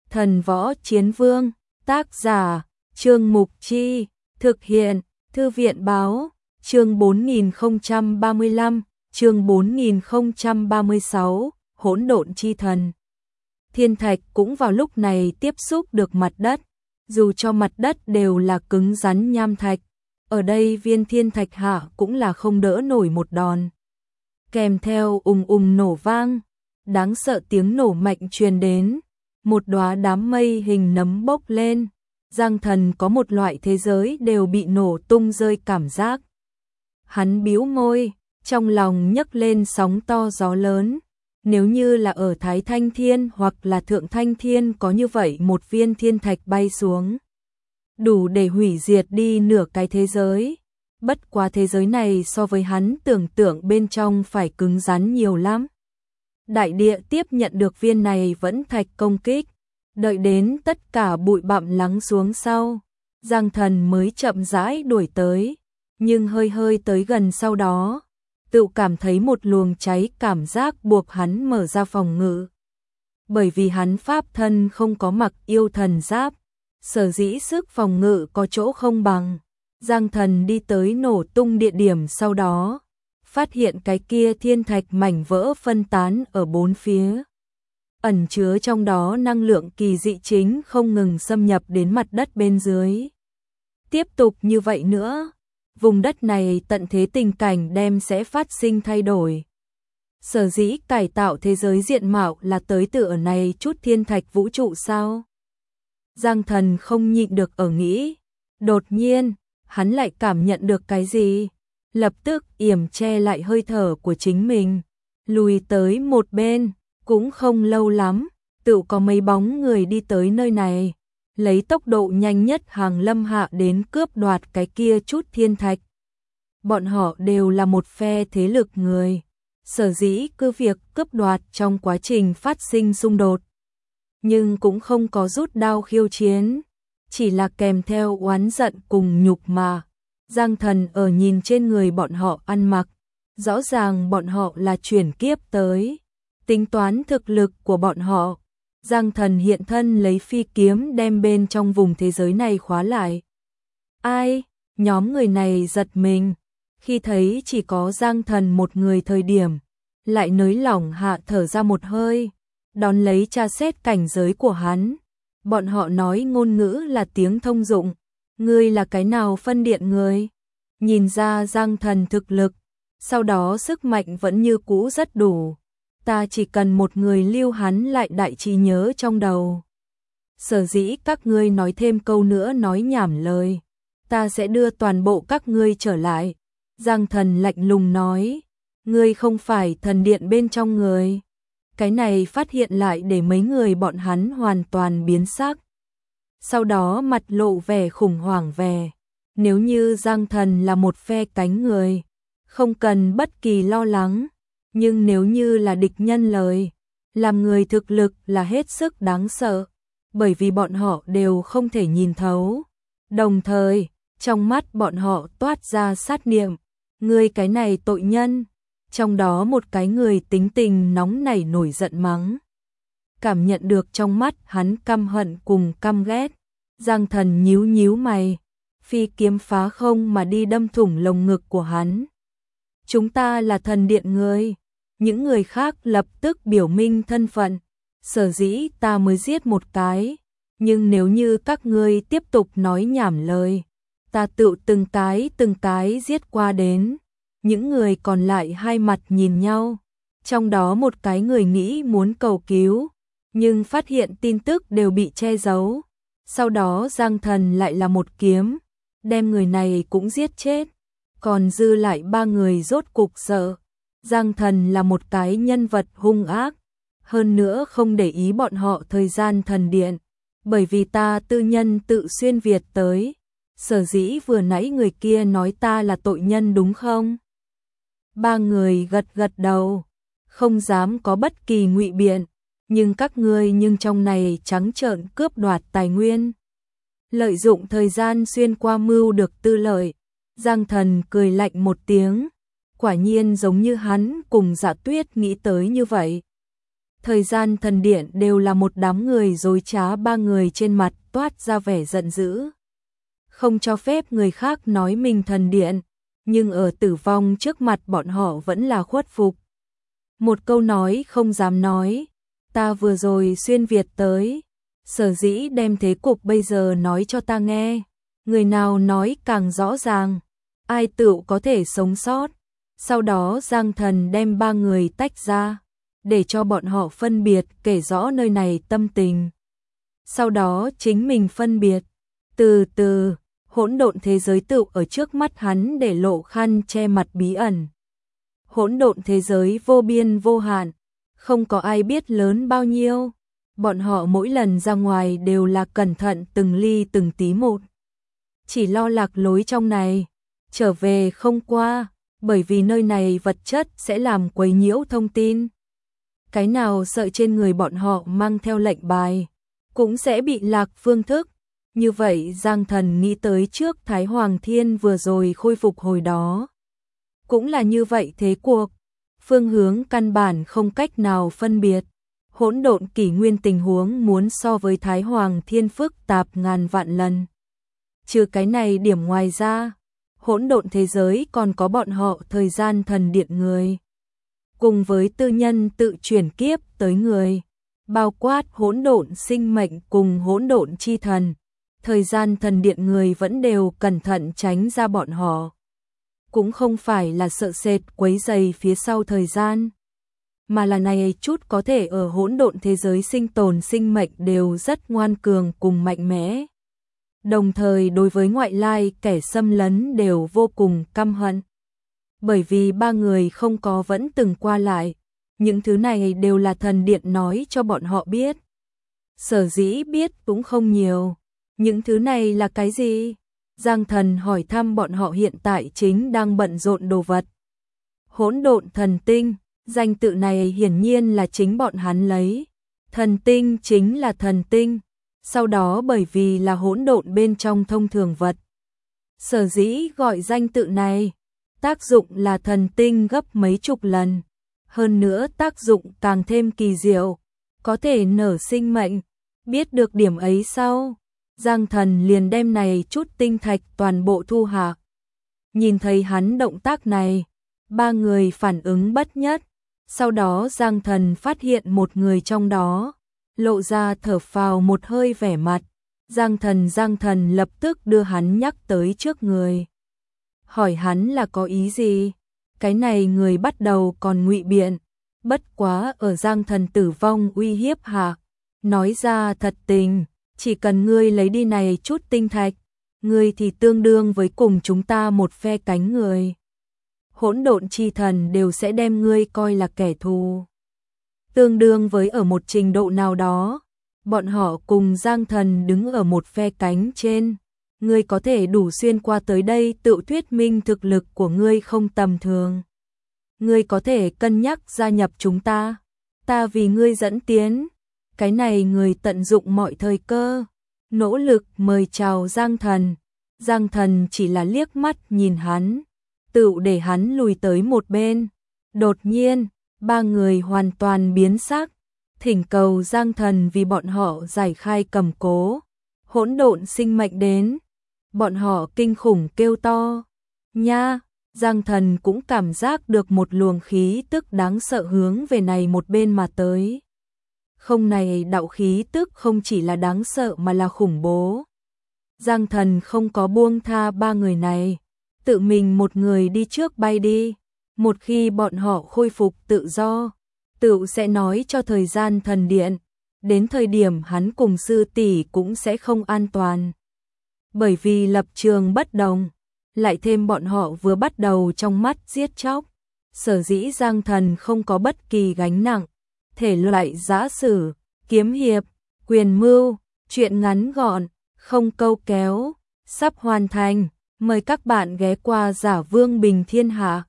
Thần Võ Chiến Vương, tác giả, Trương Mục Chi, thực hiện, Thư viện Báo, chương 4035, chương 4036, Hỗn Độn Chi Thần. Thiên thạch cũng vào lúc này tiếp xúc được mặt đất, dù cho mặt đất đều là cứng rắn nham thạch, ở đây viên thiên thạch hạ cũng là không đỡ nổi một đòn. Kèm theo nổ vang, đáng sợ tiếng nổ mạnh truyền đến, một đóa đám mây hình nấm bốc lên. Giang Thần có một loại thế giới đều bị nổ tung rơi cảm giác. Hắn bĩu môi, trong lòng nhấc lên sóng to gió lớn. Nếu như là ở Thái Thanh Thiên hoặc là Thượng Thanh Thiên có như vậy một viên thiên thạch bay xuống, đủ để hủy diệt đi nửa cái thế giới. Bất quá thế giới này so với hắn tưởng tượng bên trong phải cứng rắn nhiều lắm. Đại địa tiếp nhận được viên này vẫn thạch công kích, đợi đến tất cả bụi bặm lắng xuống sau, Giang Thần mới chậm rãi đuổi tới, nhưng hơi tới gần sau đó, tự cảm thấy một luồng cháy cảm giác buộc hắn mở ra phòng ngự. Bởi vì hắn pháp thân không có mặc yêu thần giáp, sở dĩ sức phòng ngự có chỗ không bằng. Giang Thần đi tới nổ tung địa điểm sau đó, phát hiện cái kia thiên thạch mảnh vỡ phân tán ở bốn phía. Ẩn chứa trong đó năng lượng kỳ dị chính không ngừng xâm nhập đến mặt đất bên dưới. Tiếp tục như vậy nữa, vùng đất này tận thế tình cảnh đem sẽ phát sinh thay đổi. Sở dĩ cải tạo thế giới diện mạo là tới từ ở này chút thiên thạch vũ trụ sao? Giang Thần không nhịn được ở nghĩ. Đột nhiên, hắn lại cảm nhận được cái gì? Lập tức yểm che lại hơi thở của chính mình, lùi tới một bên. Cũng không lâu lắm, tự có mấy bóng người đi tới nơi này, lấy tốc độ nhanh nhất hàng lâm hạ đến cướp đoạt cái kia chút thiên thạch. Bọn họ đều là một phe thế lực người, sở dĩ cứ việc cướp đoạt trong quá trình phát sinh xung đột. Nhưng cũng không có rút đao khiêu chiến, chỉ là kèm theo oán giận cùng nhục mà. Giang Thần ở nhìn trên người bọn họ ăn mặc, rõ ràng bọn họ là chuyển kiếp tới. Tính toán thực lực của bọn họ, Giang Thần hiện thân lấy phi kiếm đem bên trong vùng thế giới này khóa lại. Ai? Nhóm người này giật mình, khi thấy chỉ có Giang Thần một người thời điểm, lại nới lỏng hạ thở ra một hơi, đón lấy tra xét cảnh giới của hắn. Bọn họ nói ngôn ngữ là tiếng thông dụng, ngươi là cái nào phân điện người? Nhìn ra Giang Thần thực lực, sau đó sức mạnh vẫn như cũ rất đủ. Ta chỉ cần một người lưu hắn lại đại trí nhớ trong đầu. Sở dĩ các ngươi nói thêm câu nữa nói nhảm lời, ta sẽ đưa toàn bộ các ngươi trở lại. Giang Thần lạnh lùng nói, ngươi không phải thần điện bên trong người. Cái này phát hiện lại để mấy người bọn hắn hoàn toàn biến sắc. Sau đó mặt lộ vẻ khủng hoảng vẻ. Nếu như Giang Thần là một phe cánh người, không cần bất kỳ lo lắng. Nhưng nếu như là địch nhân lời, làm người thực lực là hết sức đáng sợ, bởi vì bọn họ đều không thể nhìn thấu. Đồng thời, trong mắt bọn họ toát ra sát niệm, ngươi cái này tội nhân. Trong đó một cái người tính tình nóng nảy nổi giận mắng. Cảm nhận được trong mắt hắn căm hận cùng căm ghét, Giang Thần nhíu mày, phi kiếm phá không mà đi đâm thủng lồng ngực của hắn. Chúng ta là thần điện người. Những người khác lập tức biểu minh thân phận, sở dĩ ta mới giết một cái, nhưng nếu như các ngươi tiếp tục nói nhảm lời, ta tự từng cái giết qua đến. Những người còn lại hai mặt nhìn nhau, trong đó một cái người nghĩ muốn cầu cứu, nhưng phát hiện tin tức đều bị che giấu. Sau đó Giang Thần lại là một kiếm, đem người này cũng giết chết, còn dư lại ba người rốt cục sợ. Giang Thần là một cái nhân vật hung ác, hơn nữa không để ý bọn họ thời gian thần điện, bởi vì ta tư nhân tự xuyên Việt tới, sở dĩ vừa nãy người kia nói ta là tội nhân đúng không? Ba người gật đầu, không dám có bất kỳ ngụy biện, nhưng các ngươi nhưng trong này trắng trợn cướp đoạt tài nguyên. Lợi dụng thời gian xuyên qua mưu được tư lợi, Giang Thần cười lạnh một tiếng. Quả nhiên giống như hắn cùng Dạ Tuyết nghĩ tới như vậy. Thời gian thần điện đều là một đám người dối trá, ba người trên mặt toát ra vẻ giận dữ. Không cho phép người khác nói mình thần điện, nhưng ở tử vong trước mặt bọn họ vẫn là khuất phục. Một câu nói không dám nói, ta vừa rồi xuyên Việt tới, sở dĩ đem thế cục bây giờ nói cho ta nghe, người nào nói càng rõ ràng, ai tựu có thể sống sót. Sau đó Giang Thần đem ba người tách ra, để cho bọn họ phân biệt kể rõ nơi này tâm tình. Sau đó chính mình phân biệt, từ từ, hỗn độn thế giới tựu ở trước mắt hắn để lộ khăn che mặt bí ẩn. Hỗn độn thế giới vô biên vô hạn, không có ai biết lớn bao nhiêu. Bọn họ mỗi lần ra ngoài đều là cẩn thận từng ly từng tí một. Chỉ lo lạc lối trong này, trở về không qua, bởi vì nơi này vật chất sẽ làm quấy nhiễu thông tin. Cái nào sợi trên người bọn họ mang theo lệnh bài, cũng sẽ bị lạc phương thức. Như vậy Giang Thần nghĩ tới trước Thái Hoàng Thiên vừa rồi khôi phục hồi đó. Cũng là như vậy thế cuộc, phương hướng căn bản không cách nào phân biệt. Hỗn độn kỷ nguyên tình huống muốn so với Thái Hoàng Thiên phức tạp ngàn vạn lần. Trừ cái này điểm ngoài ra, hỗn độn thế giới còn có bọn họ thời gian thần điện người. Cùng với tư nhân tự chuyển kiếp tới người, bao quát hỗn độn sinh mệnh cùng hỗn độn chi thần. Thời gian thần điện người vẫn đều cẩn thận tránh ra bọn họ. Cũng không phải là sợ sệt quấy rầy phía sau thời gian, mà là này chút có thể ở hỗn độn thế giới sinh tồn sinh mệnh đều rất ngoan cường cùng mạnh mẽ. Đồng thời đối với ngoại lai kẻ xâm lấn đều vô cùng căm hận. Bởi vì ba người không có vẫn từng qua lại, những thứ này đều là thần điện nói cho bọn họ biết. Sở dĩ biết cũng không nhiều. Những thứ này là cái gì? Giang Thần hỏi thăm bọn họ hiện tại chính đang bận rộn đồ vật. Hỗn độn thần tinh, danh tự này hiển nhiên là chính bọn hắn lấy. Thần tinh chính là thần tinh, sau đó bởi vì là hỗn độn bên trong thông thường vật. Sở dĩ gọi danh tự này, tác dụng là thần tinh gấp mấy chục lần. Hơn nữa tác dụng càng thêm kỳ diệu, có thể nở sinh mệnh. Biết được điểm ấy sau, Giang Thần liền đem này chút tinh thạch toàn bộ thu hạ. Nhìn thấy hắn động tác này, ba người phản ứng bất nhất. Sau đó Giang Thần phát hiện một người trong đó, lộ ra thở phào một hơi vẻ mặt. Giang Thần lập tức đưa hắn nhắc tới trước người. Hỏi hắn là có ý gì? Cái này người bắt đầu còn ngụy biện, bất quá ở Giang Thần tử vong uy hiếp hạ, nói ra thật tình, chỉ cần ngươi lấy đi này chút tinh thạch, ngươi thì tương đương với cùng chúng ta một phe cánh người. Hỗn độn chi thần đều sẽ đem ngươi coi là kẻ thù. Tương đương với ở một trình độ nào đó, bọn họ cùng Giang Thần đứng ở một phe cánh trên. Ngươi có thể đủ xuyên qua tới đây tự thuyết minh thực lực của ngươi không tầm thường. Ngươi có thể cân nhắc gia nhập chúng ta, ta vì ngươi dẫn tiến. Cái này người tận dụng mọi thời cơ, nỗ lực mời chào Giang Thần. Giang Thần chỉ là liếc mắt nhìn hắn, tự để hắn lùi tới một bên. Đột nhiên, ba người hoàn toàn biến sắc, thỉnh cầu Giang Thần vì bọn họ giải khai cầm cố. Hỗn độn sinh mệnh đến, bọn họ kinh khủng kêu to. Nha, Giang Thần cũng cảm giác được một luồng khí tức đáng sợ hướng về này một bên mà tới. Không, này đạo khí tức không chỉ là đáng sợ mà là khủng bố. Giang Thần không có buông tha ba người này, tự mình một người đi trước bay đi. Một khi bọn họ khôi phục tự do, tự sẽ nói cho thời gian thần điện. Đến thời điểm hắn cùng sư tỷ cũng sẽ không an toàn. Bởi vì lập trường bất đồng, lại thêm bọn họ vừa bắt đầu trong mắt giết chóc. Sở dĩ Giang Thần không có bất kỳ gánh nặng. Thể loại giã sử, kiếm hiệp, quyền mưu, truyện ngắn gọn, không câu kéo, sắp hoàn thành. Mời các bạn ghé qua Giả Vương Bình Thiên Hạ.